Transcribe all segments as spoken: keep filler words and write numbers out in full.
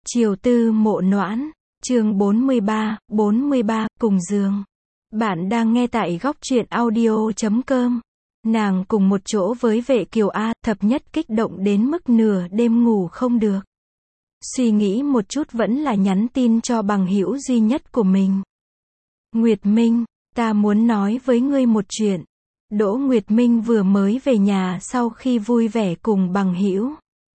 Chiều tư mộ noãn, chương bốn mươi ba, bốn mươi ba, cùng giường. Bạn đang nghe tại góc truyện audio chấm com. Nàng cùng một chỗ với vệ kiều A, thập nhất kích động đến mức nửa đêm ngủ không được. Suy nghĩ một chút vẫn là nhắn tin cho bằng hữu duy nhất của mình. Nguyệt Minh, ta muốn nói với ngươi một chuyện. Đỗ Nguyệt Minh vừa mới về nhà sau khi vui vẻ cùng bằng hữu.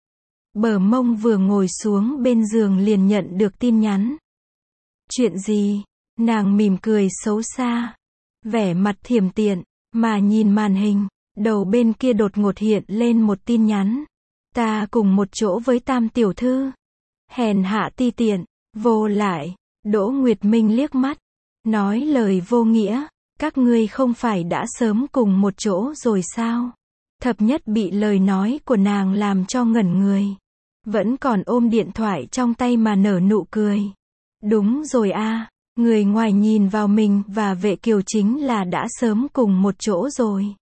Bờ mông vừa ngồi xuống bên giường liền nhận được tin nhắn. Chuyện gì? Nàng mỉm cười xấu xa, vẻ mặt thiểm tiện, mà nhìn màn hình, đầu bên kia đột ngột hiện lên một tin nhắn. Ta cùng một chỗ với Tam tiểu thư. Hèn hạ ti tiện, vô lại. Đỗ Nguyệt Minh liếc mắt, nói lời vô nghĩa, các ngươi không phải đã sớm cùng một chỗ rồi sao? Thập nhất bị lời nói của nàng làm cho ngẩn người. Vẫn còn ôm điện thoại trong tay mà nở nụ cười. Đúng rồi a, người ngoài nhìn vào mình và vệ kiều chính là đã sớm cùng một chỗ rồi.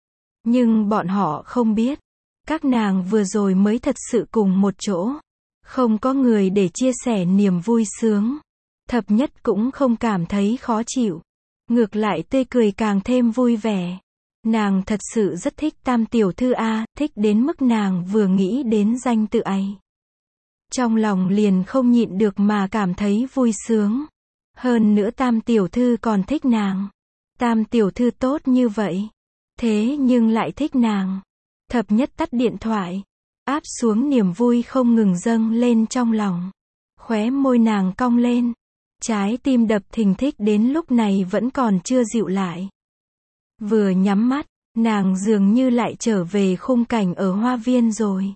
Nhưng bọn họ không biết, các nàng vừa rồi mới thật sự cùng một chỗ. Không có người để chia sẻ niềm vui sướng. Thập nhất cũng không cảm thấy khó chịu. Ngược lại tươi cười càng thêm vui vẻ. Nàng thật sự rất thích Tam tiểu thư A, thích đến mức nàng vừa nghĩ đến danh tự ấy. Trong lòng liền không nhịn được mà cảm thấy vui sướng. Hơn nữa Tam tiểu thư còn thích nàng. Tam tiểu thư tốt như vậy. Thế nhưng lại thích nàng. Thập nhất tắt điện thoại. Áp xuống niềm vui không ngừng dâng lên trong lòng. Khóe môi nàng cong lên. Trái tim đập thình thịch đến lúc này vẫn còn chưa dịu lại. Vừa nhắm mắt, nàng dường như lại trở về khung cảnh ở hoa viên rồi.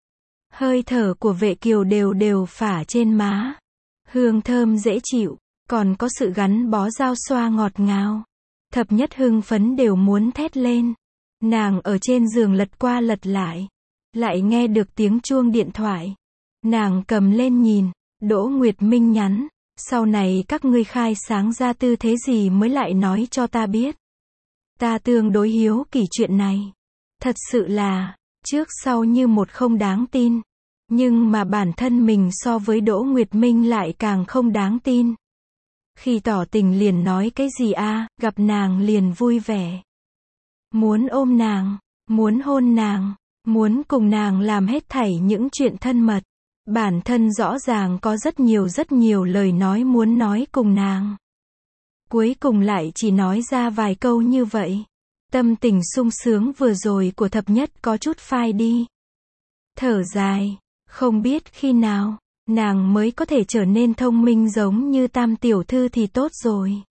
Hơi thở của vệ kiều đều đều phả trên má. Hương thơm dễ chịu, còn có sự gắn bó giao xoa ngọt ngào. Thập nhất hưng phấn đều muốn thét lên. Nàng ở trên giường lật qua lật lại. Lại nghe được tiếng chuông điện thoại. Nàng cầm lên nhìn, Đỗ Nguyệt Minh nhắn. Sau này các ngươi khai sáng ra tư thế gì mới lại nói cho ta biết. Ta tương đối hiếu kỳ chuyện này. Thật sự là, trước sau như một không đáng tin. Nhưng mà bản thân mình so với Đỗ Nguyệt Minh lại càng không đáng tin. Khi tỏ tình liền nói cái gì a, gặp nàng liền vui vẻ. Muốn ôm nàng, muốn hôn nàng, muốn cùng nàng làm hết thảy những chuyện thân mật. Bản thân rõ ràng có rất nhiều rất nhiều lời nói muốn nói cùng nàng. Cuối cùng lại chỉ nói ra vài câu như vậy. Tâm tình sung sướng vừa rồi của thập nhất có chút phai đi. Thở dài, không biết khi nào, nàng mới có thể trở nên thông minh giống như Tam tiểu thư thì tốt rồi.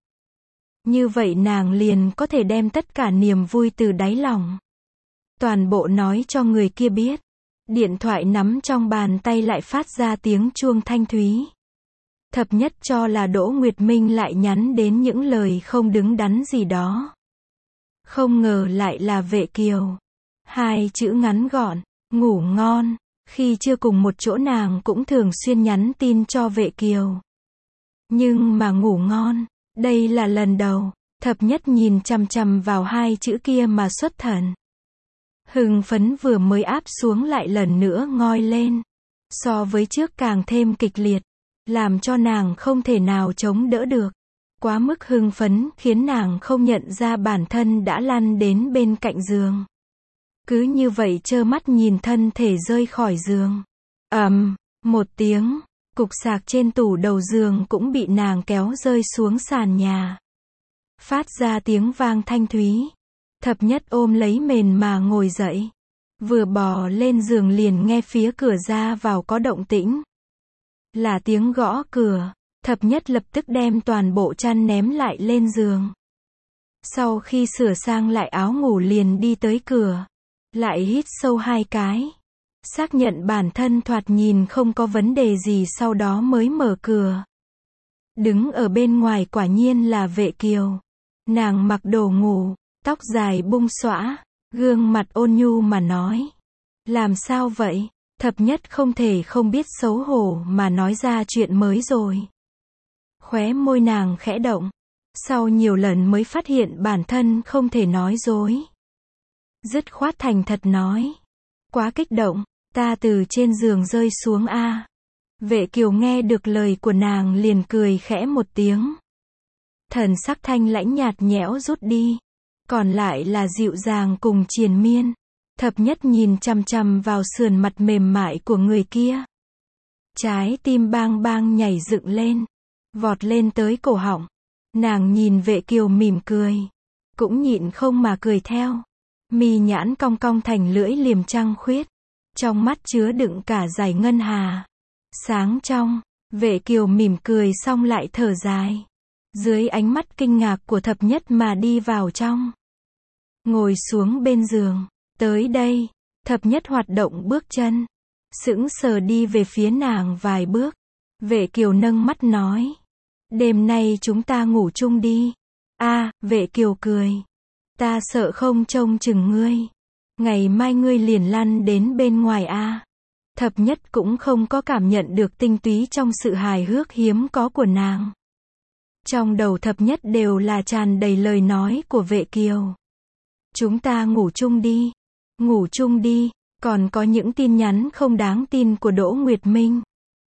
Như vậy nàng liền có thể đem tất cả niềm vui từ đáy lòng. Toàn bộ nói cho người kia biết. Điện thoại nắm trong bàn tay lại phát ra tiếng chuông thanh thúy. Thập nhất cho là Đỗ Nguyệt Minh lại nhắn đến những lời không đứng đắn gì đó. Không ngờ lại là vệ kiều. Hai chữ ngắn gọn, ngủ ngon. Khi chưa cùng một chỗ nàng cũng thường xuyên nhắn tin cho vệ kiều. Nhưng mà ngủ ngon, đây là lần đầu. Thập nhất nhìn chằm chằm vào hai chữ kia mà xuất thần. Hưng phấn vừa mới áp xuống lại lần nữa ngoi lên. So với trước càng thêm kịch liệt. Làm cho nàng không thể nào chống đỡ được. Quá mức hưng phấn khiến nàng không nhận ra bản thân đã lăn đến bên cạnh giường. Cứ như vậy trơ mắt nhìn thân thể rơi khỏi giường. Ầm, một tiếng, cục sạc trên tủ đầu giường cũng bị nàng kéo rơi xuống sàn nhà. Phát ra tiếng vang thanh thúy. Thập nhất ôm lấy mền mà ngồi dậy. Vừa bò lên giường liền nghe phía cửa ra vào có động tĩnh. Là tiếng gõ cửa. Thập nhất lập tức đem toàn bộ chăn ném lại lên giường. Sau khi sửa sang lại áo ngủ liền đi tới cửa. Lại hít sâu hai cái. Xác nhận bản thân thoạt nhìn không có vấn đề gì sau đó mới mở cửa. Đứng ở bên ngoài quả nhiên là vệ kiều. Nàng mặc đồ ngủ. Tóc dài bung xõa, gương mặt ôn nhu mà nói. Làm sao vậy? Thập nhất không thể không biết xấu hổ mà nói ra chuyện mới rồi. Khóe môi nàng khẽ động. Sau nhiều lần mới phát hiện bản thân không thể nói dối. Dứt khoát thành thật nói. Quá kích động, ta từ trên giường rơi xuống a. Vệ Kiều nghe được lời của nàng liền cười khẽ một tiếng. Thần sắc thanh lãnh nhạt nhẽo rút đi. Còn lại là dịu dàng cùng triền miên. Thập nhất nhìn chằm chằm vào sườn mặt mềm mại của người kia. Trái tim bang bang nhảy dựng lên. Vọt lên tới cổ họng. Nàng nhìn Vệ Kiều mỉm cười. Cũng nhịn không mà cười theo. Mi nhãn cong cong thành lưỡi liềm trăng khuyết. Trong mắt chứa đựng cả dải ngân hà. Sáng trong, Vệ Kiều mỉm cười xong lại thở dài. Dưới ánh mắt kinh ngạc của thập nhất mà đi vào trong. Ngồi xuống bên giường. Tới đây, thập nhất hoạt động bước chân. Sững sờ đi về phía nàng vài bước. Vệ Kiều nâng mắt nói. Đêm nay chúng ta ngủ chung đi. A, Vệ Kiều cười. Ta sợ không trông chừng ngươi. Ngày mai ngươi liền lăn đến bên ngoài a. Thập nhất cũng không có cảm nhận được tinh túy trong sự hài hước hiếm có của nàng. Trong đầu thập nhất đều là tràn đầy lời nói của Vệ Kiều. Chúng ta ngủ chung đi. Ngủ chung đi. Còn có những tin nhắn không đáng tin của Đỗ Nguyệt Minh.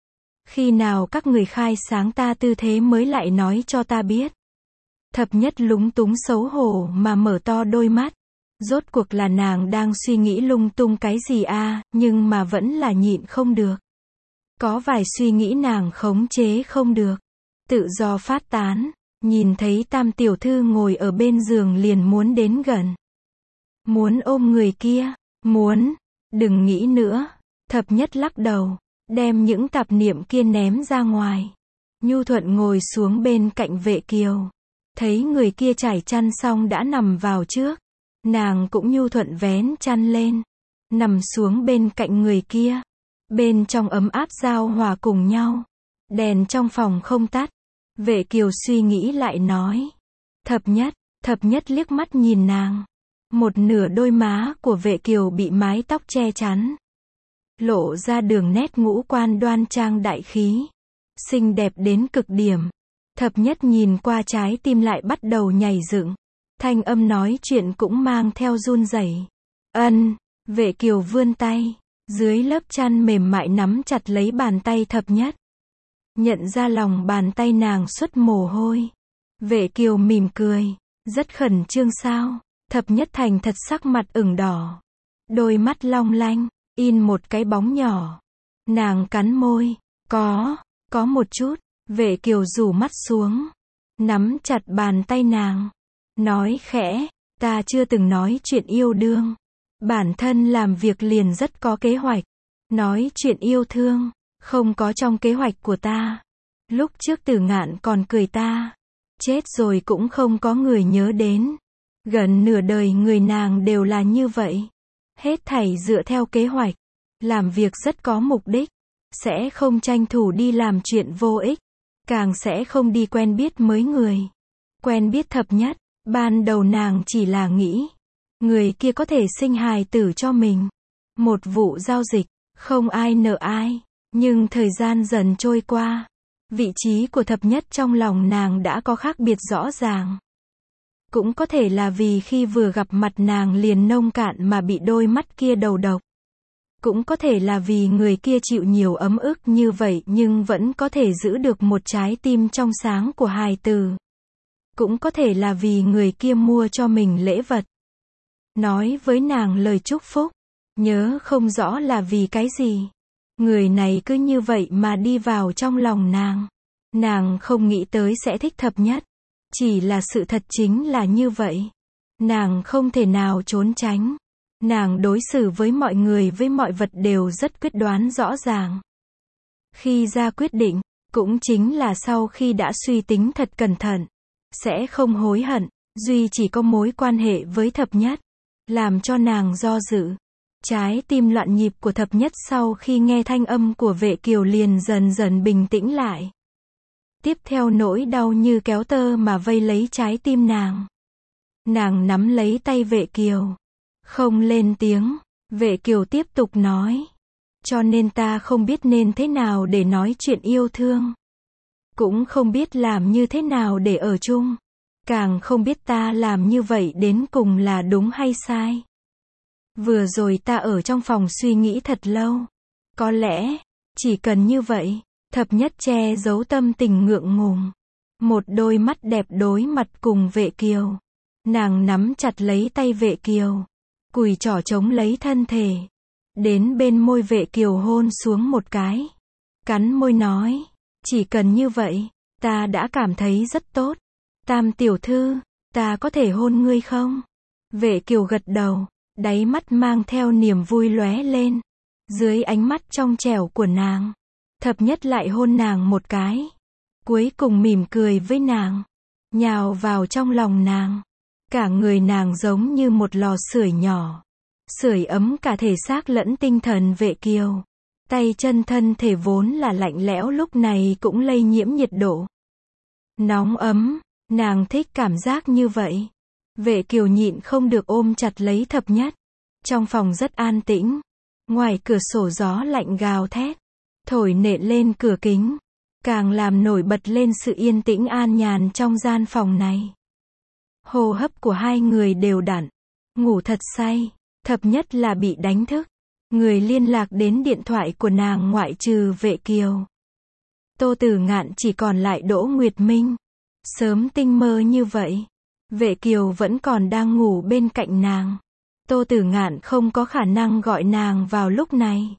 Khi nào các người khai sáng ta tư thế mới lại nói cho ta biết. Thập nhất lúng túng xấu hổ mà mở to đôi mắt. Rốt cuộc là nàng đang suy nghĩ lung tung cái gì a, nhưng mà vẫn là nhịn không được. Có vài suy nghĩ nàng khống chế không được. Tự do phát tán. Nhìn thấy Tam tiểu thư ngồi ở bên giường liền muốn đến gần. Muốn ôm người kia. Muốn. Đừng nghĩ nữa. Thập nhất lắc đầu. Đem những tạp niệm kia ném ra ngoài. Nhu thuận ngồi xuống bên cạnh Vệ Kiều. Thấy người kia trải chăn xong đã nằm vào trước. Nàng cũng nhu thuận vén chăn lên. Nằm xuống bên cạnh người kia. Bên trong ấm áp giao hòa cùng nhau. Đèn trong phòng không tắt. Vệ Kiều suy nghĩ lại nói. Thập nhất. Thập nhất liếc mắt nhìn nàng. Một nửa đôi má của Vệ Kiều bị mái tóc che chắn. Lộ ra đường nét ngũ quan đoan trang đại khí. Xinh đẹp đến cực điểm. Thập nhất nhìn qua trái tim lại bắt đầu nhảy dựng. Thanh âm nói chuyện cũng mang theo run rẩy. Ân. Vệ Kiều vươn tay. Dưới lớp chăn mềm mại nắm chặt lấy bàn tay thập nhất. Nhận ra lòng bàn tay nàng xuất mồ hôi. Vệ Kiều mỉm cười. Rất khẩn trương sao? Thập nhất thành thật sắc mặt ửng đỏ. Đôi mắt long lanh. In một cái bóng nhỏ. Nàng cắn môi. Có. Có một chút. Vệ Kiều rủ mắt xuống. Nắm chặt bàn tay nàng. Nói khẽ. Ta chưa từng nói chuyện yêu đương. Bản thân làm việc liền rất có kế hoạch. Nói chuyện yêu thương. Không có trong kế hoạch của ta. Lúc trước Tử Ngạn còn cười ta. Chết rồi cũng không có người nhớ đến. Gần nửa đời người nàng đều là như vậy. Hết thảy dựa theo kế hoạch. Làm việc rất có mục đích. Sẽ không tranh thủ đi làm chuyện vô ích. Càng sẽ không đi quen biết mới người. Quen biết thập nhất. Ban đầu nàng chỉ là nghĩ. Người kia có thể sinh hài tử cho mình. Một vụ giao dịch. Không ai nợ ai. Nhưng thời gian dần trôi qua. Vị trí của thập nhất trong lòng nàng đã có khác biệt rõ ràng. Cũng có thể là vì khi vừa gặp mặt nàng liền nông cạn mà bị đôi mắt kia đầu độc. Cũng có thể là vì người kia chịu nhiều ấm ức như vậy nhưng vẫn có thể giữ được một trái tim trong sáng của hài tử. Cũng có thể là vì người kia mua cho mình lễ vật. Nói với nàng lời chúc phúc. Nhớ không rõ là vì cái gì. Người này cứ như vậy mà đi vào trong lòng nàng. Nàng không nghĩ tới sẽ thích thập nhất. Chỉ là sự thật chính là như vậy. Nàng không thể nào trốn tránh. Nàng đối xử với mọi người với mọi vật đều rất quyết đoán rõ ràng. Khi ra quyết định, cũng chính là sau khi đã suy tính thật cẩn thận. Sẽ không hối hận. Duy chỉ có mối quan hệ với thập nhất. Làm cho nàng do dự. Trái tim loạn nhịp của thập nhất sau khi nghe thanh âm của Vệ Kiều liền dần dần bình tĩnh lại. Tiếp theo nỗi đau như kéo tơ mà vây lấy trái tim nàng. Nàng nắm lấy tay Vệ Kiều. Không lên tiếng. Vệ Kiều tiếp tục nói. Cho nên ta không biết nên thế nào để nói chuyện yêu thương. Cũng không biết làm như thế nào để ở chung. Càng không biết ta làm như vậy đến cùng là đúng hay sai. Vừa rồi ta ở trong phòng suy nghĩ thật lâu. Có lẽ, Chỉ cần như vậy, thập nhất che giấu tâm tình ngượng ngùng. Một đôi mắt đẹp đối mặt cùng Vệ Kiều. Nàng nắm chặt lấy tay Vệ Kiều. Cùi trỏ chống lấy thân thể. Đến bên môi Vệ Kiều hôn xuống một cái. Cắn môi nói. Chỉ cần như vậy, ta đã cảm thấy rất tốt. Tam tiểu thư, ta có thể hôn ngươi không? Vệ Kiều gật đầu. Đáy mắt mang theo niềm vui lóe lên. Dưới ánh mắt trong trẻo của nàng, thập nhất lại hôn nàng một cái. Cuối cùng mỉm cười với nàng. Nhào vào trong lòng nàng. Cả người nàng giống như một lò sưởi nhỏ. Sưởi ấm cả thể xác lẫn tinh thần Vệ Kiều. Tay chân thân thể vốn là lạnh lẽo lúc này cũng lây nhiễm nhiệt độ. Nóng ấm, nàng thích cảm giác như vậy. Vệ Kiều nhịn không được ôm chặt lấy thập nhất. Trong phòng rất an tĩnh. Ngoài cửa sổ gió lạnh gào thét. Thổi nện lên cửa kính. Càng làm nổi bật lên sự yên tĩnh an nhàn trong gian phòng này. Hô hấp của hai người đều đặn. Ngủ thật say. Thập nhất là bị đánh thức. Người liên lạc đến điện thoại của nàng ngoại trừ Vệ Kiều. Tô Tử Ngạn chỉ còn lại Đỗ Nguyệt Minh. Sớm tinh mơ như vậy. Vệ Kiều vẫn còn đang ngủ bên cạnh nàng. Tô Tử Ngạn không có khả năng gọi nàng vào lúc này.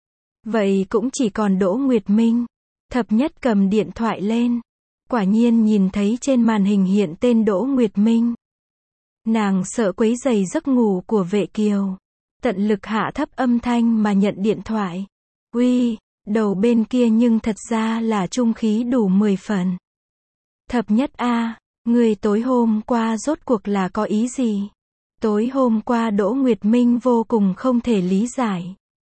Vậy cũng chỉ còn Đỗ Nguyệt Minh. Thập nhất cầm điện thoại lên. Quả nhiên nhìn thấy trên màn hình hiện tên Đỗ Nguyệt Minh. Nàng sợ quấy rầy giấc ngủ của Vệ Kiều. Tận lực hạ thấp âm thanh mà nhận điện thoại. Uy, đầu bên kia nhưng thật ra là trung khí đủ mười phần. Thập nhất a, người tối hôm qua rốt cuộc là có ý gì? Tối hôm qua Đỗ Nguyệt Minh vô cùng không thể lý giải.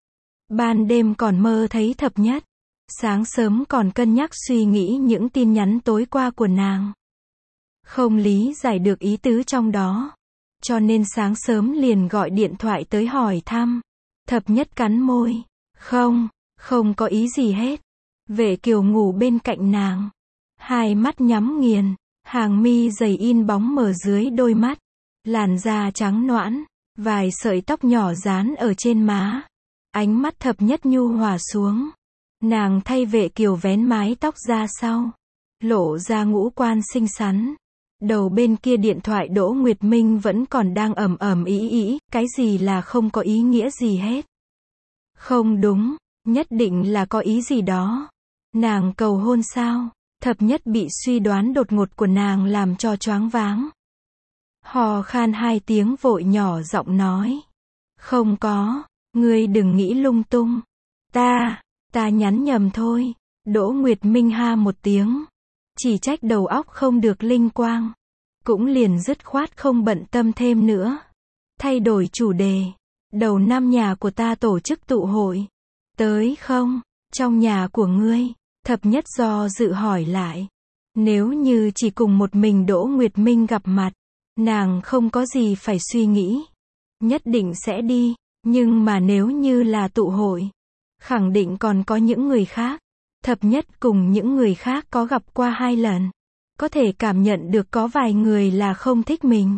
Ban đêm còn mơ thấy thập nhất. Sáng sớm còn cân nhắc suy nghĩ những tin nhắn tối qua của nàng. Không lý giải được ý tứ trong đó. Cho nên sáng sớm liền gọi điện thoại tới hỏi thăm. Thập nhất cắn môi. Không, không có ý gì hết. Vệ Kiều ngủ bên cạnh nàng. Hai mắt nhắm nghiền. Hàng mi dày in bóng mờ dưới đôi mắt. Làn da trắng nõn. Vài sợi tóc nhỏ dán ở trên má. Ánh mắt thập nhất nhu hòa xuống. Nàng thay Vệ Kiều vén mái tóc ra sau. Lộ ra ngũ quan xinh xắn. Đầu bên kia điện thoại Đỗ Nguyệt Minh vẫn còn đang ầm ầm ĩ ĩ, cái gì là không có ý nghĩa gì hết. Không đúng, nhất định là có ý gì đó. Nàng cầu hôn sao? Thập nhất bị suy đoán đột ngột của nàng làm cho choáng váng. Hò khan hai tiếng vội nhỏ giọng nói. Không có, ngươi đừng nghĩ lung tung. Ta, ta nhắn nhầm thôi. Đỗ Nguyệt Minh ha một tiếng. Chỉ trách đầu óc không được linh quang. Cũng liền dứt khoát không bận tâm thêm nữa. Thay đổi chủ đề. Đầu năm nhà của ta tổ chức tụ hội. Tới không? Trong nhà của ngươi? Thập nhất do dự hỏi lại. Nếu như chỉ cùng một mình Đỗ Nguyệt Minh gặp mặt. Nàng không có gì phải suy nghĩ. Nhất định sẽ đi. Nhưng mà nếu như là tụ hội. Khẳng định còn có những người khác. Thập nhất cùng những người khác có gặp qua hai lần. Có thể cảm nhận được có vài người là không thích mình.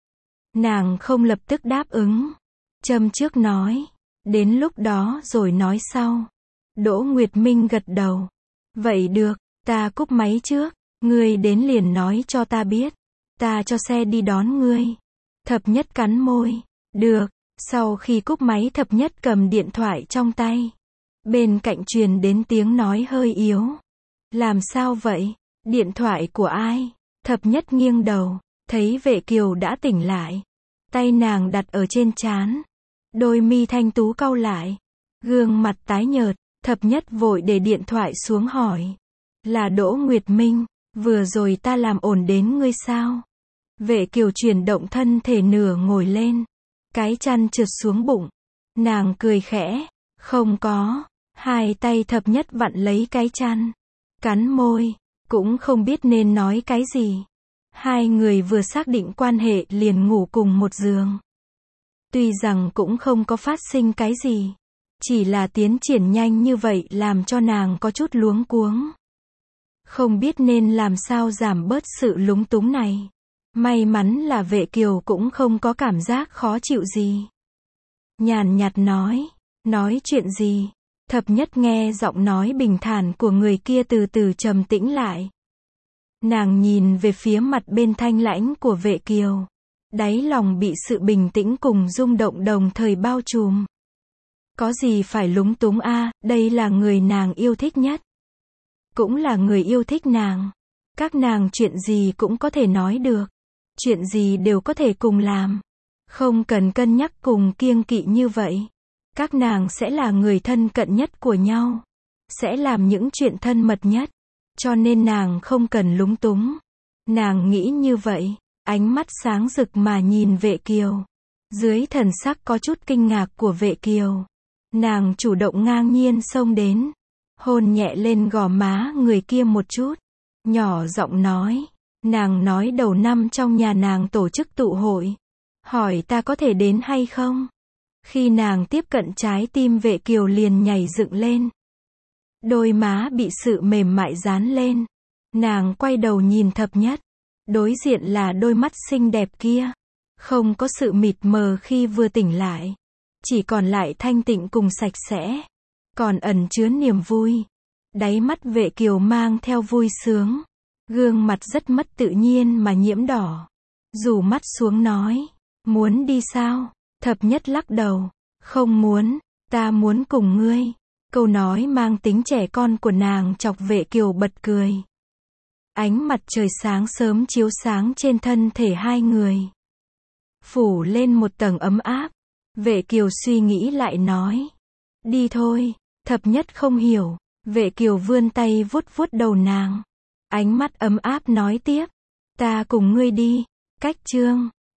Nàng không lập tức đáp ứng. Châm trước nói. Đến lúc đó rồi nói sau. Đỗ Nguyệt Minh gật đầu. Vậy được, ta cúp máy trước. Ngươi đến liền nói cho ta biết. Ta cho xe đi đón ngươi. Thập nhất cắn môi. Được. Sau khi cúp máy thập nhất cầm điện thoại trong tay. Bên cạnh truyền đến tiếng nói hơi yếu. Làm sao vậy? Điện thoại của ai? Thập nhất nghiêng đầu. Thấy Vệ Kiều đã tỉnh lại. Tay nàng đặt ở trên trán. Đôi mi thanh tú cau lại. Gương mặt tái nhợt. Thập nhất vội để điện thoại xuống hỏi. Là Đỗ Nguyệt Minh. Vừa rồi ta làm ổn đến ngươi sao? Vệ Kiều chuyển động thân thể nửa ngồi lên. Cái chăn trượt xuống bụng. Nàng cười khẽ. Không có. Hai tay thập nhất vặn lấy cái chăn. Cắn môi. Cũng không biết nên nói cái gì. Hai người vừa xác định quan hệ liền ngủ cùng một giường. Tuy rằng cũng không có phát sinh cái gì. Chỉ là tiến triển nhanh như vậy làm cho nàng có chút luống cuống. Không biết nên làm sao giảm bớt sự lúng túng này. May mắn là Vệ Kiều cũng không có cảm giác khó chịu gì. Nhàn nhạt nói. Nói chuyện gì? Thập nhất nghe giọng nói bình thản của người kia từ từ trầm tĩnh lại. Nàng nhìn về phía mặt bên thanh lãnh của Vệ Kiều. Đáy lòng bị sự bình tĩnh cùng rung động đồng thời bao trùm. Có gì phải lúng túng a, đây là người nàng yêu thích nhất. Cũng là người yêu thích nàng. Các nàng chuyện gì cũng có thể nói được. Chuyện gì đều có thể cùng làm. Không cần cân nhắc cùng kiêng kỵ như vậy. Các nàng sẽ là người thân cận nhất của nhau. Sẽ làm những chuyện thân mật nhất. Cho nên nàng không cần lúng túng. Nàng nghĩ như vậy. Ánh mắt sáng rực mà nhìn Vệ Kiều. Dưới thần sắc có chút kinh ngạc của Vệ Kiều. Nàng chủ động ngang nhiên xông đến. Hôn nhẹ lên gò má người kia một chút. Nhỏ giọng nói. Nàng nói đầu năm trong nhà nàng tổ chức tụ hội. Hỏi ta có thể đến hay không? Khi nàng tiếp cận trái tim Vệ Kiều liền nhảy dựng lên. Đôi má bị sự mềm mại dán lên. Nàng quay đầu nhìn Thập Nhất. Đối diện là đôi mắt xinh đẹp kia. Không có sự mịt mờ khi vừa tỉnh lại. Chỉ còn lại thanh tịnh cùng sạch sẽ. Còn ẩn chứa niềm vui. Đáy mắt Vệ Kiều mang theo vui sướng. Gương mặt rất mất tự nhiên mà nhiễm đỏ. Rủ mắt xuống nói. Muốn đi sao? Thập Nhất lắc đầu. Không muốn, ta muốn cùng ngươi. Câu nói mang tính trẻ con của nàng chọc Vệ Kiều bật cười. Ánh mặt trời sáng sớm chiếu sáng trên thân thể hai người. Phủ lên một tầng ấm áp. Vệ Kiều suy nghĩ lại nói. Đi thôi. Thập Nhất không hiểu. Vệ Kiều vươn tay vuốt vuốt đầu nàng. Ánh mắt ấm áp nói tiếp. Ta cùng ngươi đi. Cách chương